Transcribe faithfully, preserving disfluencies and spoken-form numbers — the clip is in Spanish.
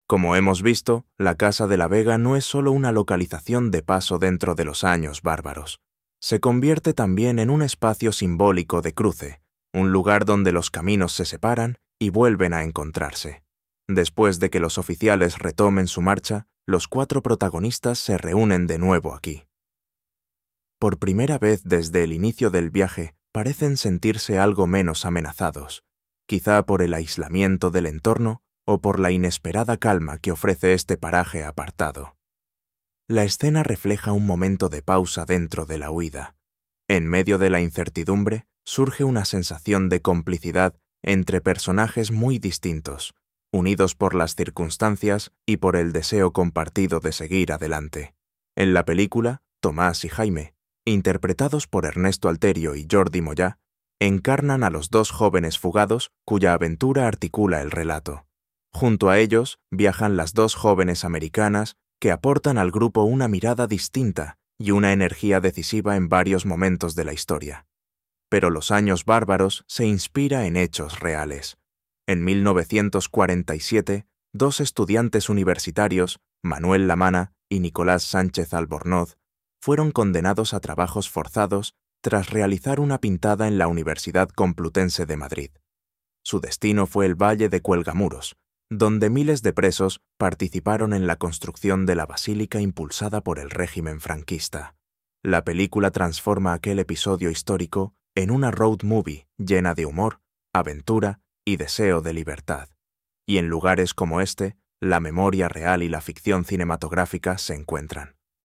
Como hemos visto, la Casa de la Vega no es solo una localización de paso dentro de los años bárbaros. Se convierte también en un espacio simbólico de cruce, un lugar donde los caminos se separan y vuelven a encontrarse. Después de que los oficiales retomen su marcha, los cuatro protagonistas se reúnen de nuevo aquí. Por primera vez desde el inicio del viaje, parecen sentirse algo menos amenazados, quizá por el aislamiento del entorno o por la inesperada calma que ofrece este paraje apartado. La escena refleja un momento de pausa dentro de la huida. En medio de la incertidumbre, surge una sensación de complicidad entre personajes muy distintos, unidos por las circunstancias y por el deseo compartido de seguir adelante. En la película, Tomás y Jaime, interpretados por Ernesto Alterio y Jordi Moyà, encarnan a los dos jóvenes fugados cuya aventura articula el relato. Junto a ellos viajan las dos jóvenes americanas que aportan al grupo una mirada distinta y una energía decisiva en varios momentos de la historia. Pero Los años bárbaros se inspira en hechos reales. En mil novecientos cuarenta y siete, dos estudiantes universitarios, Manuel Lamana y Nicolás Sánchez Albornoz, fueron condenados a trabajos forzados tras realizar una pintada en la Universidad Complutense de Madrid. Su destino fue el Valle de Cuelgamuros, donde miles de presos participaron en la construcción de la basílica impulsada por el régimen franquista. La película transforma aquel episodio histórico en una road movie llena de humor, aventura y deseo de libertad. Y en lugares como este, la memoria real y la ficción cinematográfica se encuentran.